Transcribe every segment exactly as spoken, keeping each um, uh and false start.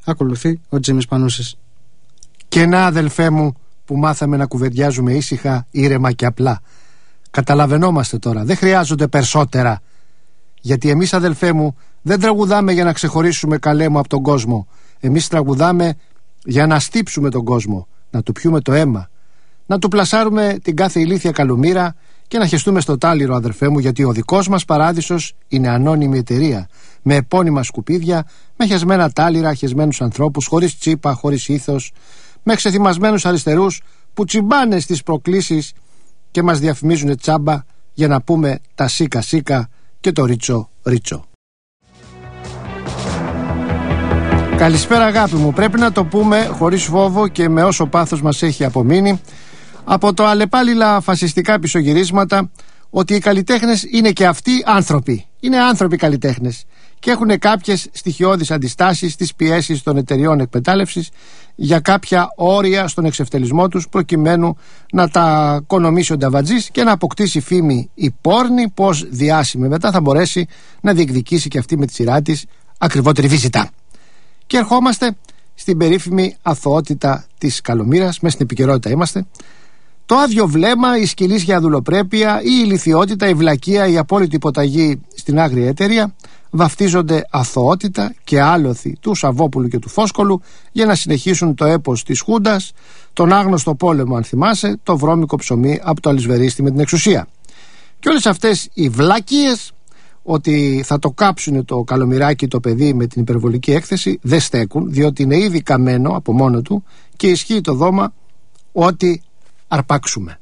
Ακολουθεί ο Τζίμις Πανούσης. Και να, αδελφέ μου, που μάθαμε να κουβεντιάζουμε ήσυχα, ήρεμα και απλά. Καταλαβαίνόμαστε τώρα, δεν χρειάζονται περισσότερα. Γιατί εμείς, αδελφέ μου, δεν τραγουδάμε για να ξεχωρίσουμε, καλέ μου, από τον κόσμο. Εμείς τραγουδάμε για να στύψουμε τον κόσμο, να του πιούμε το αίμα, να του πλασάρουμε την κάθε ηλίθια καλομήρα και να χεστούμε στο τάλιρο, αδερφέ μου, γιατί ο δικός μας παράδεισος είναι ανώνυμη εταιρεία, με επώνυμα σκουπίδια, με χεσμένα τάλιρα, χεσμένους ανθρώπους, χωρίς τσίπα, χωρίς ήθος, με ξεθυμασμένους αριστερούς που τσιμπάνε στις προκλήσεις και μας διαφημίζουν τσάμπα για να πούμε τα σίκα σίκα και το ρίτσο ρίτσο. Καλησπέρα, αγάπη μου. Πρέπει να το πούμε χωρίς φόβο και με όσο πάθος μας έχει απομείνει από το αλλεπάλληλα φασιστικά πισωγυρίσματα, ότι οι καλλιτέχνες είναι και αυτοί άνθρωποι. Είναι άνθρωποι καλλιτέχνες και έχουν κάποιες στοιχειώδεις αντιστάσεις στις πιέσεις των εταιριών εκμετάλλευσης για κάποια όρια στον εξευτελισμό τους, προκειμένου να τα κονομήσει ο νταβατζής και να αποκτήσει φήμη η πόρνη, πως διάσημη μετά θα μπορέσει να διεκδικήσει και αυτή με τη σειρά της ακριβότερη βίζητα. Και ερχόμαστε στην περίφημη αθωότητα της καλομήρας, μέσα στην επικαιρότητα είμαστε. Το άδειο βλέμμα, η σκυλής για δουλοπρέπεια, η ηλιθιότητα, η βλακεία, η απόλυτη υποταγή στην άγρια εταιρεία βαφτίζονται αθωότητα και άλοθη του Σαββόπουλου και του Φόσκολου για να συνεχίσουν το έπος της Χούντας, τον άγνωστο πόλεμο, αν θυμάσαι, το βρώμικο ψωμί από το αλυσβερίστη με την εξουσία. Και όλες αυτές οι βλακίες, ότι θα το κάψουν το καλομυράκι το παιδί με την υπερβολική έκθεση, δεν στέκουν, διότι είναι ήδη καμένο από μόνο του και ισχύει το δώμα ότι αρπάξουμε.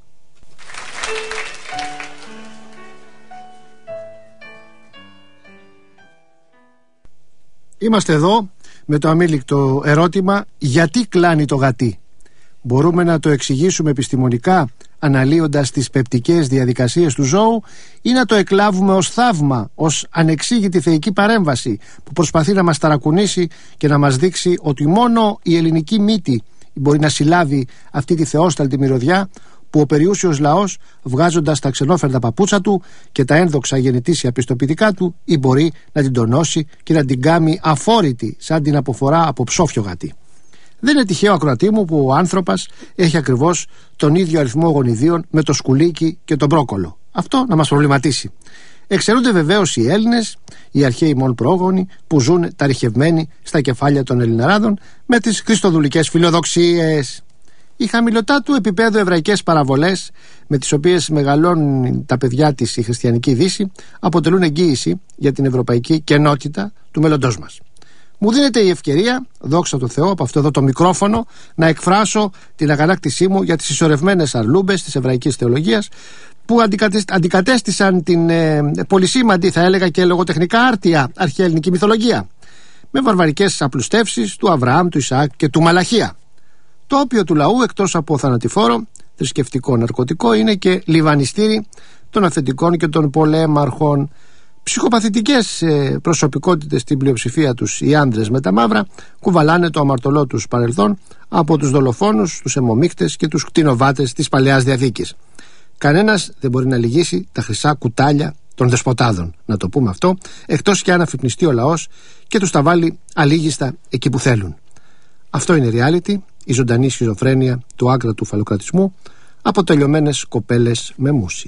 Είμαστε εδώ με το αμήλικτο ερώτημα: γιατί κλάνει το γατί? Μπορούμε να το εξηγήσουμε επιστημονικά, αναλύοντας τις πεπτικές διαδικασίες του ζώου, ή να το εκλάβουμε ως θαύμα, ως ανεξήγητη θεϊκή παρέμβαση που προσπαθεί να μας ταρακουνήσει και να μας δείξει ότι μόνο η ελληνική μύτη μπορεί να συλλάβει αυτή τη θεόσταλτη μυρωδιά που ο περιούσιος λαός, βγάζοντας τα ξενόφερτα παπούτσα του και τα ένδοξα γενετήσια πιστοποιητικά του, ή μπορεί να την τονώσει και να την κάνει αφόρητη σαν την αποφορά από ψόφιο γατί. Δεν είναι τυχαίο, ακροατή μου, που ο άνθρωπος έχει ακριβώς τον ίδιο αριθμό γονιδίων με το σκουλίκι και τον μπρόκολο. Αυτό να μας προβληματίσει. Εξαιρούνται βεβαίως οι Έλληνες, οι αρχαίοι μόν πρόγονοι, που ζουν ταριχευμένοι στα κεφάλια των Ελληναράδων με τις χριστοδουλικές φιλοδοξίες. Οι χαμηλωτά του επίπεδου εβραϊκές παραβολές, με τις οποίες μεγαλώνουν τα παιδιά της η χριστιανική Δύση, αποτελούν εγγύηση για την ευρωπαϊκή κενότητα του μέλλοντός μας. Μου δίνεται η ευκαιρία, δόξα τω Θεώ, από αυτό εδώ το μικρόφωνο, να εκφράσω την αγανάκτησή μου για τις ισορρευμένες αρλούμπες της εβραϊκής θεολογίας, που αντικατέστησαν την ε, πολυσήμαντη, θα έλεγα και λογοτεχνικά άρτια αρχαία ελληνική μυθολογία, με βαρβαρικές απλουστεύσεις του Αβραάμ, του Ισαάκ και του Μαλαχία. Το όπιο του λαού, εκτός από θανατηφόρο, θρησκευτικό ναρκωτικό, είναι και λιβανιστήρι των αυθεντικών και των πολέμαρχων. Ψυχοπαθητικές ε, προσωπικότητες, στην πλειοψηφία τους οι άντρες με τα μαύρα, κουβαλάνε το αμαρτωλό τους παρελθόν από τους δολοφόνους, τους αιμομίχτες και τους κτηνοβάτες της Παλαιάς Διαθήκης. Κανένας δεν μπορεί να λυγίσει τα χρυσά κουτάλια των δεσποτάδων, να το πούμε αυτό, εκτός και αν αφυπνιστεί ο λαός και τους τα βάλει αλίγιστα εκεί που θέλουν. Αυτό είναι reality, η ζωντανή σχιζοφρένεια του άκρατου φαλοκρατισμού από τελειωμένες κοπέλες με μουσι.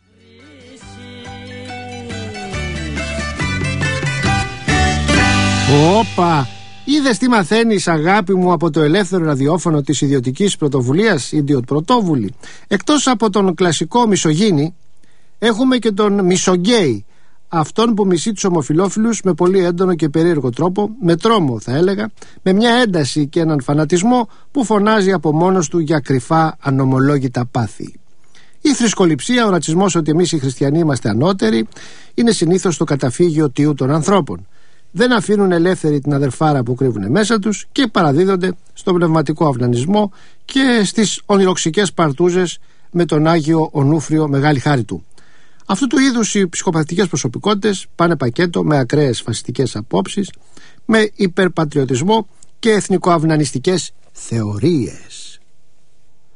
Όπα! Είδες τι μαθαίνεις, αγάπη μου, από το ελεύθερο ραδιόφωνο της ιδιωτικής πρωτοβουλίας, Idiot Πρωτόβουλη? Εκτός από τον κλασικό μισογίνη, έχουμε και τον μισογκέι, αυτόν που μισεί τους ομοφυλόφιλους με πολύ έντονο και περίεργο τρόπο, με τρόμο θα έλεγα, με μια ένταση και έναν φανατισμό που φωνάζει από μόνος του για κρυφά ανομολόγητα πάθη. Η θρησκοληψία, ο ρατσισμός ότι εμείς οι χριστιανοί είμαστε ανώτεροι, είναι συνήθως το καταφύγιο τιού των ανθρώπων. Δεν αφήνουν ελεύθερη την αδερφάρα που κρύβουν μέσα τους και παραδίδονται στον πνευματικό αυνανισμό και στις ονειροξικές παρτούζες με τον Άγιο Ονούφριο μεγάλη χάρη του. Αυτού του είδους οι ψυχοπαθητικές προσωπικότητες πάνε πακέτο με ακραίες φασιστικές απόψεις, με υπερπατριωτισμό και εθνικοαυνανιστικές θεωρίες.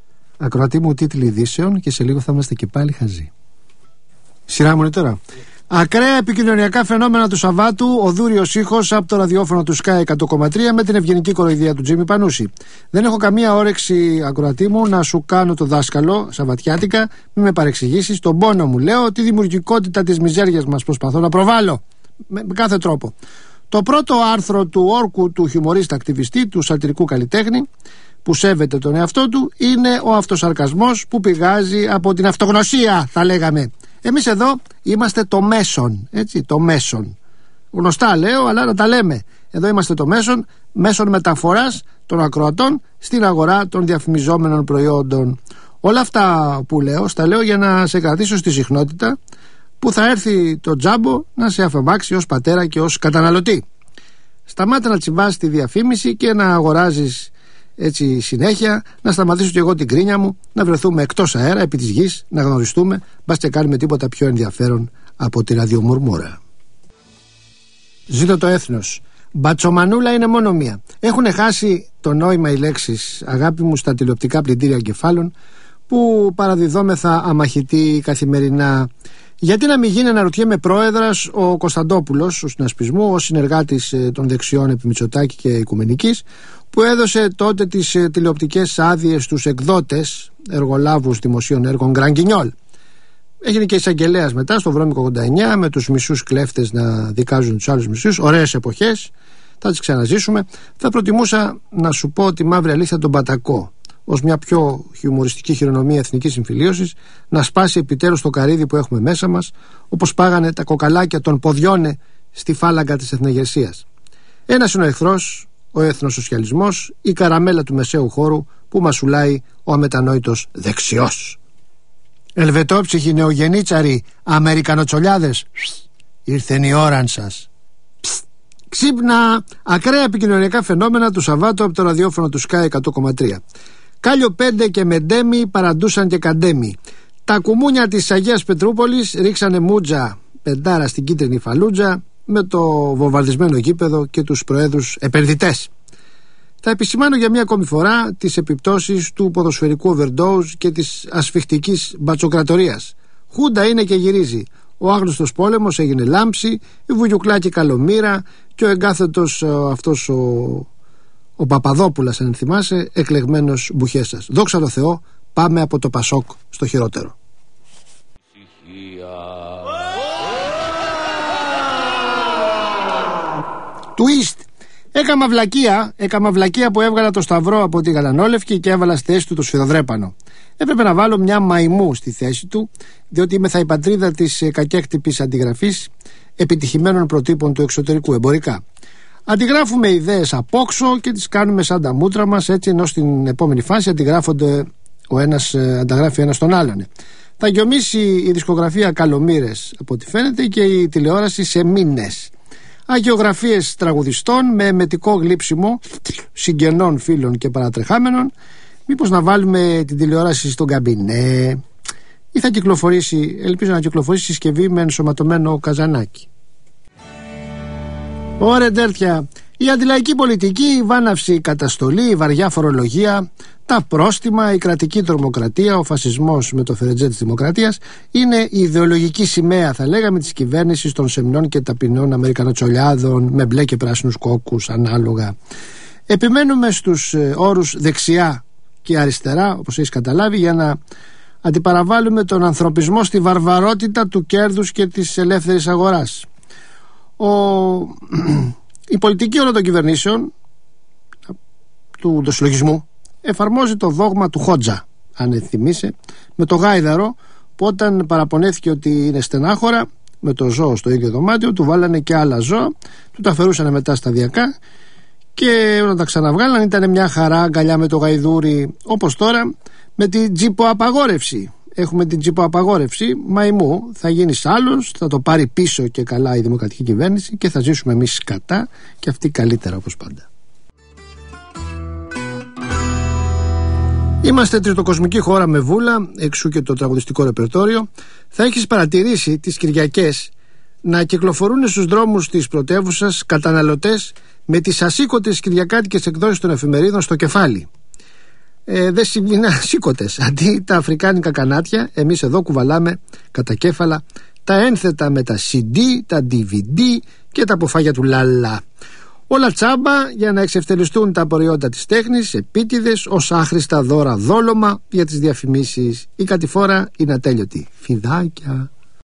Ακροατή μου, τίτλοι ειδήσεων, και σε λίγο θα είμαστε και πάλι χαζοί. Σειρά μου είναι τώρα. Ακραία επικοινωνιακά φαινόμενα του Σαββάτου, ο δούριος ήχος από το ραδιόφωνο του Sky εκατό κόμμα τρία με την ευγενική κοροϊδία του Τζίμι Πανούση. Δεν έχω καμία όρεξη, ακροατή μου, να σου κάνω το δάσκαλο σαββατιάτικα, μην με παρεξηγήσεις. Τον πόνο μου λέω, τη δημιουργικότητα της μιζέριας μας προσπαθώ να προβάλλω με, με κάθε τρόπο. Το πρώτο άρθρο του όρκου του χιουμορίστα ακτιβιστή, του σατυρικού καλλιτέχνη, που σέβεται τον εαυτό του, είναι ο αυτοσαρκασμός που πηγάζει από την αυτογνωσία, θα λέγαμε. Εμείς εδώ είμαστε το μέσον, έτσι, το μέσον. Γνωστά λέω, αλλά να τα λέμε. Εδώ είμαστε το μέσον, μέσον μεταφοράς των ακροατών στην αγορά των διαφημιζόμενων προϊόντων. Όλα αυτά που λέω, στα λέω για να σε κρατήσω στη συχνότητα που θα έρθει το τζάμπο να σε αφαιμάξει ως πατέρα και ως καταναλωτή. Σταμάτα να τσιμπάς τη διαφήμιση και να αγοράζεις έτσι συνέχεια, να σταματήσω και εγώ την κρίνια μου, να βρεθούμε εκτός αέρα, επί της γης, να γνωριστούμε, μπας και κάνουμε τίποτα πιο ενδιαφέρον από τη ραδιομουρμούρα. Ζήτω το έθνος. Μπατσομανούλα είναι μόνο μία. Έχουν χάσει το νόημα οι λέξεις, αγάπη μου, στα τηλεοπτικά πλυντήρια εγκεφάλων που παραδιδόμεθα αμαχητή καθημερινά. Γιατί να μην γίνει, αναρωτιέμαι, πρόεδρας ο Κωνσταντόπουλος, ο συνασπισμού, ο συνεργάτης των δεξιών επί Μητσοτάκη και Οικουμενικής, που έδωσε τότε τις ε, τηλεοπτικές άδειες στους εκδότες, εργολάβους δημοσίων έργων Γκραγκινιόλ. Έγινε και εισαγγελέας μετά στο Βρώμικο ογδόντα εννιά, με τους μισούς κλέφτες να δικάζουν τους άλλους μισούς. Ωραίες εποχές, θα τις ξαναζήσουμε. Θα προτιμούσα να σου πω τη μαύρη αλήθεια τον Πατακό, ως μια πιο χιουμοριστική χειρονομία εθνικής συμφιλίωσης, να σπάσει επιτέλους το καρύδι που έχουμε μέσα μας, όπως πάγανε τα κοκαλάκια των ποδιώνε στη φάλαγγα της εθνογεσίας. Ένας είναι ο εχθρός, ο εθνοσοσιαλισμός, η καραμέλα του μεσαίου χώρου που μασουλάει ο αμετανόητος δεξιός. Ελβετόψυχοι, νεογενίτσαροι, Αμερικανοτσολιάδες, ήρθεν η ώραν σας. Ξύπνα, ακραία επικοινωνιακά φαινόμενα του Σαββάτου από το ραδιόφωνο του Sky εκατό κόμμα τρία. Κάλιο πέντε και Μεντέμι παραντούσαν και Καντέμι. Τα κουμούνια της Αγίας Πετρούπολης ρίξανε μούτζα πεντάρα στην κίτρινη φαλούτζα με το βομβαρδισμένο γήπεδο και τους προέδρους επενδυτές. Θα επισημάνω για μια ακόμη φορά τις επιπτώσεις του ποδοσφαιρικού overdose και της ασφιχτικής μπατσοκρατορίας. Χούντα είναι και γυρίζει. Ο άγνωστος πόλεμος έγινε λάμψη, η Βουγιουκλάκη καλομήρα και ο εγκάθετος αυτός ο, ο Παπαδόπουλας, αν θυμάσαι, εκλεγμένος μπουχέσας. Δόξα τω Θεώ, πάμε από το Πασόκ στο χειρότερο. Twist. Έκαμα βλακεία, έκαμα βλακεία που έβγαλα το σταυρό από τη γαλανόλευκη και έβαλα στη θέση του το σφιδοδρέπανο. Έπρεπε να βάλω μια μαϊμού στη θέση του, διότι είμαι θα η πατρίδα της κακέκτυπης αντιγραφής επιτυχημένων προτύπων του εξωτερικού εμπορικά. Αντιγράφουμε ιδέες απόξω και τις κάνουμε σαν τα μούτρα μας, έτσι, ενώ στην επόμενη φάση αντιγράφονται ο ένας, ανταγράφει ένας τον άλλον. Θα γιομίσει η δισκογραφία καλομήρες από ό,τι φαίνεται και η τηλεόραση σε μήνες. Αγιογραφίες τραγουδιστών με μετικό γλύψιμο συγγενών, φίλων και παρατρεχάμενων. Μήπως να βάλουμε την τηλεόραση στον καμπινέ, ή θα κυκλοφορήσει, ελπίζω να κυκλοφορήσει συσκευή με ενσωματωμένο καζανάκι. Ωραία τέρτια. Η αντιλαϊκή πολιτική, η βάναυση, η καταστολή, η βαριά φορολογία, τα πρόστιμα, η κρατική τρομοκρατία, ο φασισμός με το φερετζέ της δημοκρατίας είναι η ιδεολογική σημαία, θα λέγαμε, της κυβέρνησης των σεμνών και ταπεινών Αμερικανοτσολιάδων με μπλε και πράσινους κόκκους ανάλογα. Επιμένουμε στους ε, όρους δεξιά και αριστερά, όπως έχεις καταλάβει, για να αντιπαραβάλλουμε τον ανθρωπισμό στη βαρβαρότητα του κέρδους και της ελεύθερης αγοράς. Ο... Η πολιτική όλων των κυβερνήσεων του, του συλλογισμού εφαρμόζει το δόγμα του Χότζα, αν θυμίσαι, με το γάιδαρο που όταν παραπονέθηκε ότι είναι στενάχωρα με το ζώο στο ίδιο δωμάτιο, του βάλανε και άλλα ζώα, του τα φερούσαν μετά σταδιακά και όταν τα ξαναβγάλαν ήταν μια χαρά αγκαλιά με το γαϊδούρι, όπως τώρα με την τζιποαπαγόρευση. Έχουμε την τζιποαπαγόρευση μαϊμού, θα γίνεις άλλος, θα το πάρει πίσω και καλά η δημοκρατική κυβέρνηση και θα ζήσουμε εμείς κατά και αυτοί καλύτερα, όπως πάντα. Είμαστε τριτοκοσμική χώρα με βούλα, εξού και το τραγουδιστικό ρεπερτόριο. Θα έχεις παρατηρήσει τις Κυριακές να κυκλοφορούν στους δρόμους της πρωτεύουσας καταναλωτές με τις ασήκωτες κυριακάτικες εκδόσεις των εφημερίδων στο κεφάλι. Ε, δεν συμβαίνει σήκωτες. Αντί τα αφρικάνικα κανάτια, εμείς εδώ κουβαλάμε κατά κέφαλα τα ένθετα με τα σι ντι, τα ντι βι ντι και τα ποφάγια του Λάλα. Όλα τσάμπα για να εξευτελιστούν τα προϊόντα της τέχνης, επίτηδες ως άχρηστα δώρα δόλωμα για τις διαφημίσεις. Η κατηφόρα είναι ατέλειωτη. Φιδάκια.